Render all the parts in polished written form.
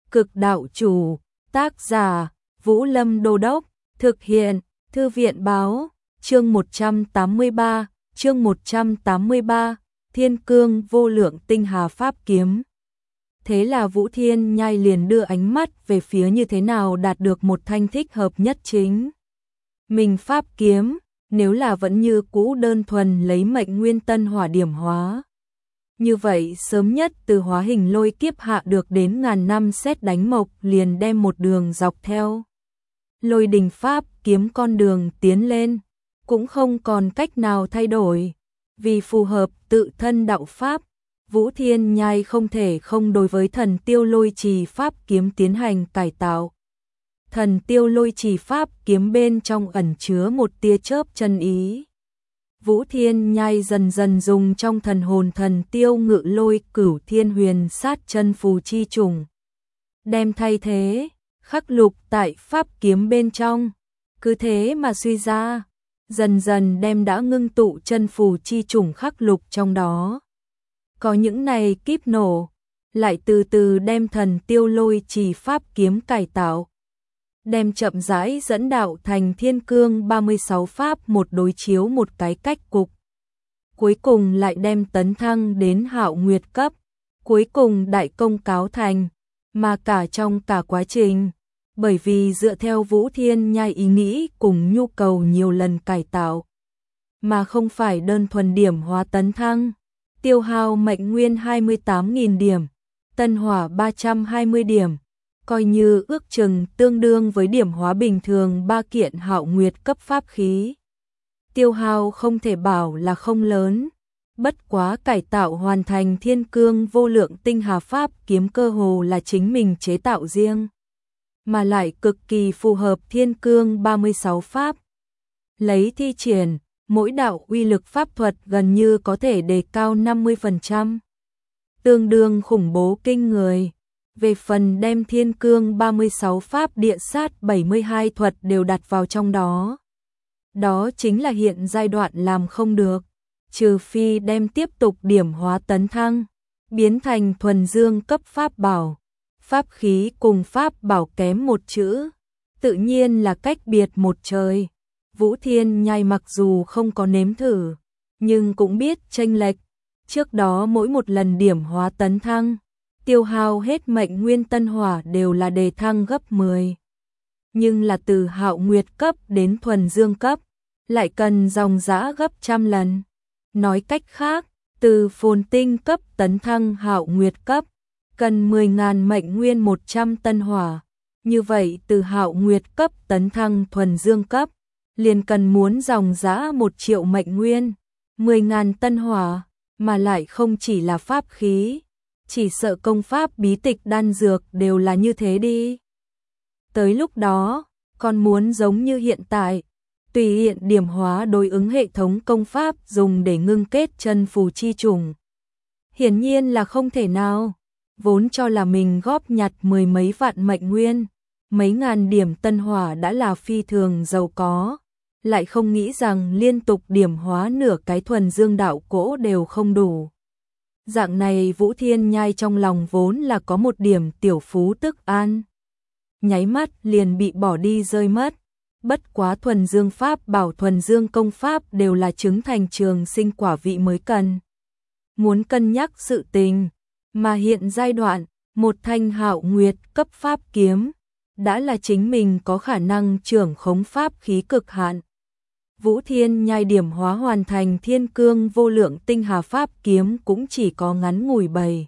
Cực đạo chủ, tác giả, Vũ Lâm Đô Đốc, thực hiện, Thư viện báo, chương 183, Thiên Cương Vô Lượng Tinh Hà Pháp Kiếm. Thế là Vũ Thiên Nhai liền đưa ánh mắt về phía như thế nào đạt được một thanh thích hợp nhất chính mình pháp kiếm, nếu là vẫn như cũ đơn thuần lấy mệnh nguyên tân hỏa điểm hóa. Như vậy sớm nhất từ hóa hình lôi kiếp hạ được đến ngàn năm sét đánh mộc liền đem một đường dọc theo lôi đình pháp kiếm con đường tiến lên, cũng không còn cách nào thay đổi. Vì phù hợp tự thân đạo pháp, Vũ Thiên Nhai không thể không đối với thần tiêu lôi trì pháp kiếm tiến hành cải tạo. Thần tiêu lôi trì pháp kiếm bên trong ẩn chứa một tia chớp chân ý. Vũ Thiên Nhai dần dần dùng trong thần hồn thần tiêu ngự lôi cửu thiên huyền sát chân phù chi trùng, đem thay thế, khắc lục tại pháp kiếm bên trong, cứ thế mà suy ra, dần dần đem đã ngưng tụ chân phù chi trùng khắc lục trong đó. Có những này kíp nổ, lại từ từ đem thần tiêu lôi trì pháp kiếm cải tạo, đem chậm rãi dẫn đạo thành thiên cương 36 pháp một đối chiếu một cái cách cục. Cuối cùng lại đem tấn thăng đến hạo nguyệt cấp, cuối cùng đại công cáo thành, mà cả trong cả quá trình, bởi vì dựa theo Vũ Thiên Nhai ý nghĩ cùng nhu cầu nhiều lần cải tạo, mà không phải đơn thuần điểm hóa tấn thăng, tiêu hao mệnh nguyên 28.000 điểm, tân hỏa 320 điểm, coi như ước chừng tương đương với điểm hóa bình thường 3 kiện hạo nguyệt cấp pháp khí. Tiêu hao không thể bảo là không lớn, bất quá cải tạo hoàn thành thiên cương vô lượng tinh hà pháp kiếm cơ hồ là chính mình chế tạo riêng, mà lại cực kỳ phù hợp thiên cương 36 pháp. Lấy thi triển, mỗi đạo uy lực pháp thuật gần như có thể đề cao 50%, tương đương khủng bố kinh người. Về phần đem thiên cương 36 pháp địa sát 72 thuật đều đặt vào trong đó. Đó chính là hiện giai đoạn làm không được, trừ phi đem tiếp tục điểm hóa tấn thăng, biến thành thuần dương cấp pháp bảo. Pháp khí cùng pháp bảo kém một chữ, tự nhiên là cách biệt một trời. Vũ Thiên Nhai mặc dù không có nếm thử, nhưng cũng biết chênh lệch. Trước đó mỗi một lần điểm hóa tấn thăng, tiêu hao hết mệnh nguyên tân hỏa đều là đề thăng gấp 10. Nhưng là từ hạo nguyệt cấp đến thuần dương cấp, lại cần dòng dã gấp trăm lần. Nói cách khác, từ phồn tinh cấp tấn thăng hạo nguyệt cấp, cần 10.000 mệnh nguyên 100 tân hỏa. Như vậy từ hạo nguyệt cấp tấn thăng thuần dương cấp, liền cần muốn dòng dã 1 triệu mệnh nguyên, 10.000 tân hỏa, mà lại không chỉ là pháp khí. Chỉ sợ công pháp bí tịch đan dược đều là như thế đi. Tới lúc đó, còn muốn giống như hiện tại, tùy hiện điểm hóa đối ứng hệ thống công pháp dùng để ngưng kết chân phù chi trùng. Hiển nhiên là không thể nào, vốn cho là mình góp nhặt 10 mấy vạn mệnh nguyên, mấy ngàn điểm tân hỏa đã là phi thường giàu có, lại không nghĩ rằng liên tục điểm hóa nửa cái thuần dương đạo cỗ đều không đủ. Dạng này Vũ Thiên Nhai trong lòng vốn là có một điểm tiểu phú tức an, nháy mắt liền bị bỏ đi rơi mất. Bất quá thuần dương pháp bảo thuần dương công pháp đều là chứng thành trường sinh quả vị mới cần. Muốn cân nhắc sự tình, mà hiện giai đoạn, một thanh hạo nguyệt cấp pháp kiếm, đã là chính mình có khả năng trưởng khống pháp khí cực hạn. Vũ Thiên Nhai điểm hóa hoàn thành thiên cương vô lượng tinh hà pháp kiếm cũng chỉ có ngắn ngủi 7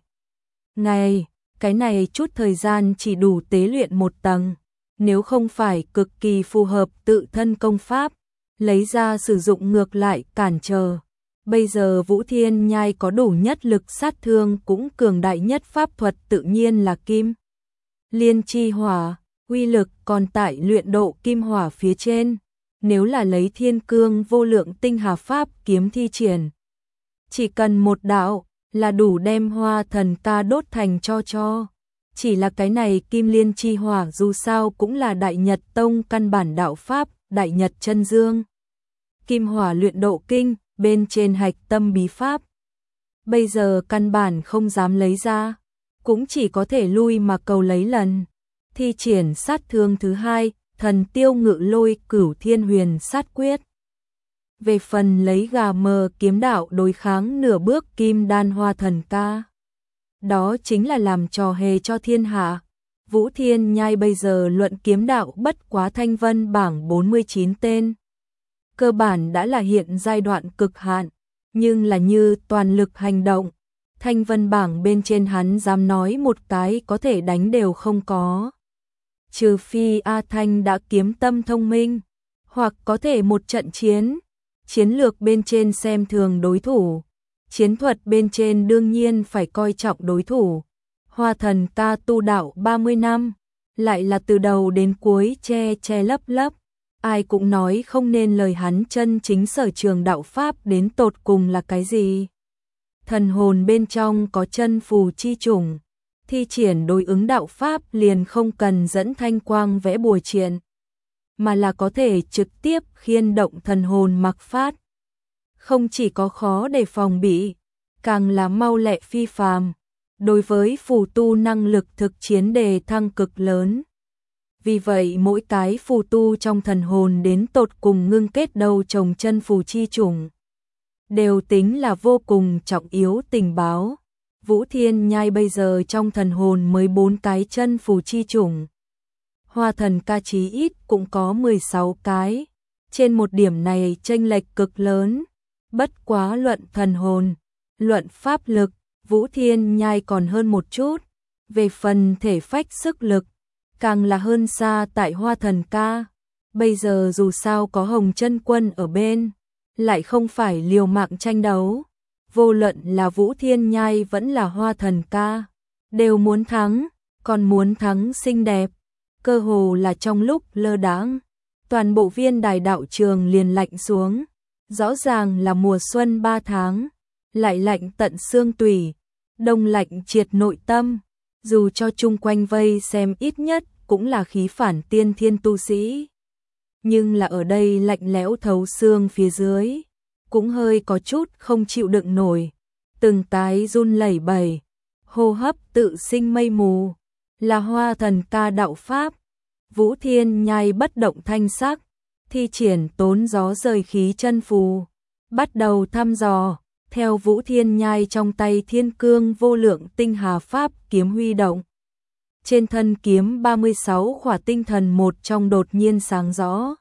ngày, cái này chút thời gian chỉ đủ tế luyện một tầng, nếu không phải cực kỳ phù hợp tự thân công pháp, lấy ra sử dụng ngược lại cản trở. Bây giờ Vũ Thiên Nhai có đủ nhất lực sát thương cũng cường đại nhất pháp thuật tự nhiên là kim liên chi hỏa, uy lực còn tại luyện độ kim hỏa phía trên. Nếu là lấy thiên cương vô lượng tinh hà pháp kiếm thi triển, chỉ cần một đạo là đủ đem hoa thần ca đốt thành cho. Chỉ là cái này kim liên chi hỏa dù sao cũng là Đại Nhật Tông căn bản đạo pháp, Đại Nhật chân dương. Kim hỏa luyện độ kinh, bên trên hạch tâm bí pháp. Bây giờ căn bản không dám lấy ra, cũng chỉ có thể lui mà cầu lấy lần. Thi triển sát thương thứ hai, Thần Tiêu Ngự Lôi Cửu Thiên Huyền Sát Quyết. Về phần lấy gà mờ kiếm đạo đối kháng nửa bước kim đan Hoa Thần Ca, đó chính là làm trò hề cho thiên hạ. Vũ Thiên Nhai bây giờ luận kiếm đạo bất quá thanh vân bảng 49 tên. Cơ bản đã là hiện giai đoạn cực hạn, nhưng là như toàn lực hành động. Thanh vân bảng bên trên hắn dám nói một cái có thể đánh đều không có. Trừ phi A Thanh đã kiếm tâm thông minh, hoặc có thể một trận chiến. Chiến lược bên trên xem thường đối thủ, chiến thuật bên trên đương nhiên phải coi trọng đối thủ. Hoa Thần Ca tu đạo 30 năm, lại là từ đầu đến cuối che che lấp lấp. Ai cũng nói không nên lời hắn chân chính sở trường đạo pháp đến tột cùng là cái gì. Thần hồn bên trong có chân phù chi chủng, thi triển đối ứng đạo pháp liền không cần dẫn thanh quang vẽ bùa triện, mà là có thể trực tiếp khiên động thần hồn mặc phát. Không chỉ có khó để phòng bị, càng là mau lẹ phi phàm, đối với phù tu năng lực thực chiến đề thăng cực lớn. Vì vậy mỗi cái phù tu trong thần hồn đến tột cùng ngưng kết đầu trồng chân phù chi chủng, đều tính là vô cùng trọng yếu tình báo. Vũ Thiên Nhai bây giờ trong thần hồn mới 4 cái chân phù chi chủng. Hoa Thần Ca chí ít cũng có 16 cái. Trên một điểm này chênh lệch cực lớn. Bất quá luận thần hồn, luận pháp lực, Vũ Thiên Nhai còn hơn một chút. Về phần thể phách sức lực, càng là hơn xa tại Hoa Thần Ca. Bây giờ dù sao có Hồng Chân Quân ở bên, lại không phải liều mạng tranh đấu. Vô luận là Vũ Thiên Nhai vẫn là Hoa Thần Ca, đều muốn thắng, còn muốn thắng xinh đẹp. Cơ hồ là trong lúc lơ đãng, toàn bộ viên đài đạo trường liền lạnh xuống. Rõ ràng là mùa xuân 3 tháng, lại lạnh tận xương tủy, đông lạnh triệt nội tâm. Dù cho chung quanh vây xem ít nhất cũng là khí phản tiên thiên tu sĩ, nhưng là ở đây lạnh lẽo thấu xương phía dưới, cũng hơi có chút không chịu đựng nổi. Từng cái run lẩy bẩy, hô hấp tự sinh mây mù, là Hoa Thần Ca đạo pháp. Vũ Thiên Nhai bất động thanh sắc, thi triển tốn gió rời khí chân phù, bắt đầu thăm dò. Theo Vũ Thiên Nhai trong tay thiên cương vô lượng tinh hà pháp kiếm huy động, trên thân kiếm 36 khỏa tinh thần một trong đột nhiên sáng rõ.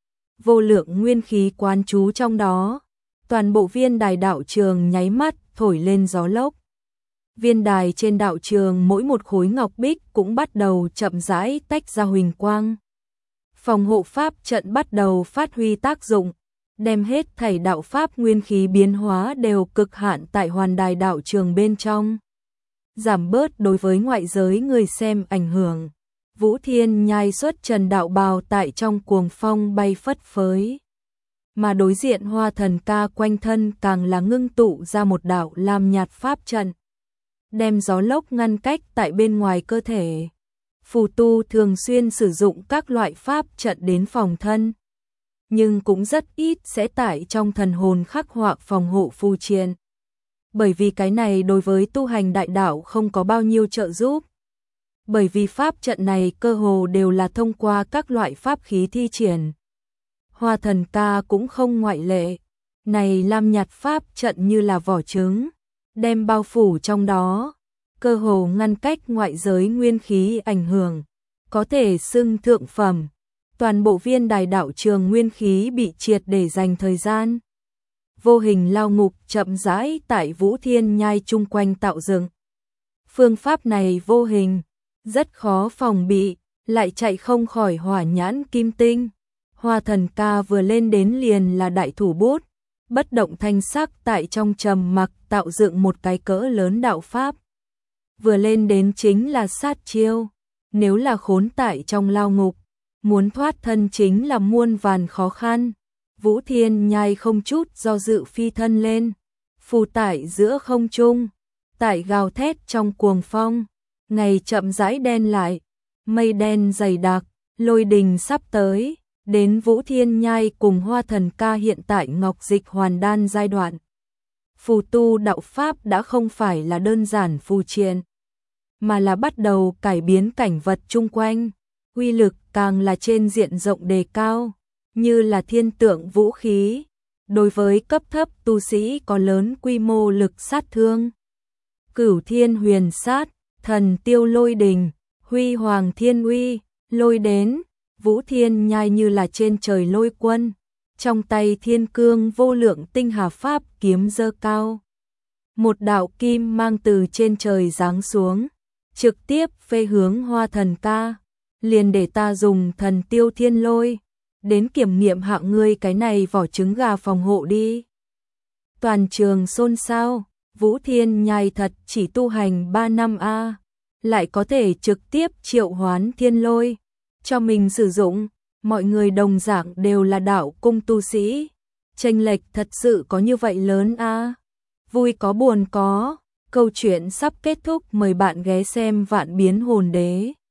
Vô lượng nguyên khí quán trú trong đó, toàn bộ viên đài đạo trường nháy mắt thổi lên gió lốc. Viên đài trên đạo trường mỗi một khối ngọc bích cũng bắt đầu chậm rãi tách ra huỳnh quang. Phòng hộ pháp trận bắt đầu phát huy tác dụng, đem hết thảy đạo pháp nguyên khí biến hóa đều cực hạn tại hoàn đài đạo trường bên trong, giảm bớt đối với ngoại giới người xem ảnh hưởng. Vũ Thiên Nhai xuất trần đạo bào tại trong cuồng phong bay phất phới, mà đối diện Hoa Thần Ca quanh thân càng là ngưng tụ ra một đạo lam nhạt pháp trận, đem gió lốc ngăn cách tại bên ngoài cơ thể. Phù tu thường xuyên sử dụng các loại pháp trận đến phòng thân, nhưng cũng rất ít sẽ tại trong thần hồn khắc họa phòng hộ phù triện. Bởi vì cái này đối với tu hành đại đạo không có bao nhiêu trợ giúp. Bởi vì pháp trận này cơ hồ đều là thông qua các loại pháp khí thi triển. Hoa Thần Ca cũng không ngoại lệ. Này lam nhạt pháp trận như là vỏ trứng, đem bao phủ trong đó, cơ hồ ngăn cách ngoại giới nguyên khí ảnh hưởng, có thể xưng thượng phẩm. Toàn bộ viên đài đạo trường nguyên khí bị triệt để dành thời gian. Vô hình lao ngục chậm rãi tại Vũ Thiên Nhai chung quanh tạo dựng. Phương pháp này vô hình, rất khó phòng bị, lại chạy không khỏi hỏa nhãn kim tinh. Hoa Thần Ca vừa lên đến liền là đại thủ bút, bất động thanh sắc tại trong trầm mặc tạo dựng một cái cỡ lớn đạo pháp. Vừa lên đến chính là sát chiêu, nếu là khốn tại trong lao ngục, muốn thoát thân chính là muôn vàn khó khăn. Vũ Thiên Nhai không chút do dự phi thân lên, phù tải giữa không trung, tại gào thét trong cuồng phong, ngày chậm rãi đen lại, mây đen dày đặc, lôi đình sắp tới, đến Vũ Thiên Nhai cùng Hoa Thần Ca hiện tại ngọc dịch hoàn đan giai đoạn. Phù tu đạo pháp đã không phải là đơn giản phù triện, mà là bắt đầu cải biến cảnh vật chung quanh, uy lực càng là trên diện rộng đề cao, như là thiên tượng vũ khí, đối với cấp thấp tu sĩ có lớn quy mô lực sát thương. Cửu Thiên Huyền Sát, Thần Tiêu Lôi Đình, Huy Hoàng Thiên Uy, lôi đến, Vũ Thiên Nhai như là trên trời lôi quân, trong tay thiên cương vô lượng tinh hà pháp kiếm giơ cao. Một đạo kim mang từ trên trời giáng xuống, trực tiếp phê hướng Hoa Thần ca, liền để ta dùng Thần Tiêu Thiên Lôi, đến kiểm nghiệm hạng ngươi cái này vỏ trứng gà phòng hộ đi. Toàn trường xôn xao, Vũ Thiên Nhai thật chỉ tu hành 3 năm a, lại có thể trực tiếp triệu hoán thiên lôi cho mình sử dụng, mọi người đồng dạng đều là đạo cung tu sĩ, chênh lệch thật sự có như vậy lớn a. Vui có buồn có, câu chuyện sắp kết thúc, mời bạn ghé xem Vạn Biến Hồn Đế.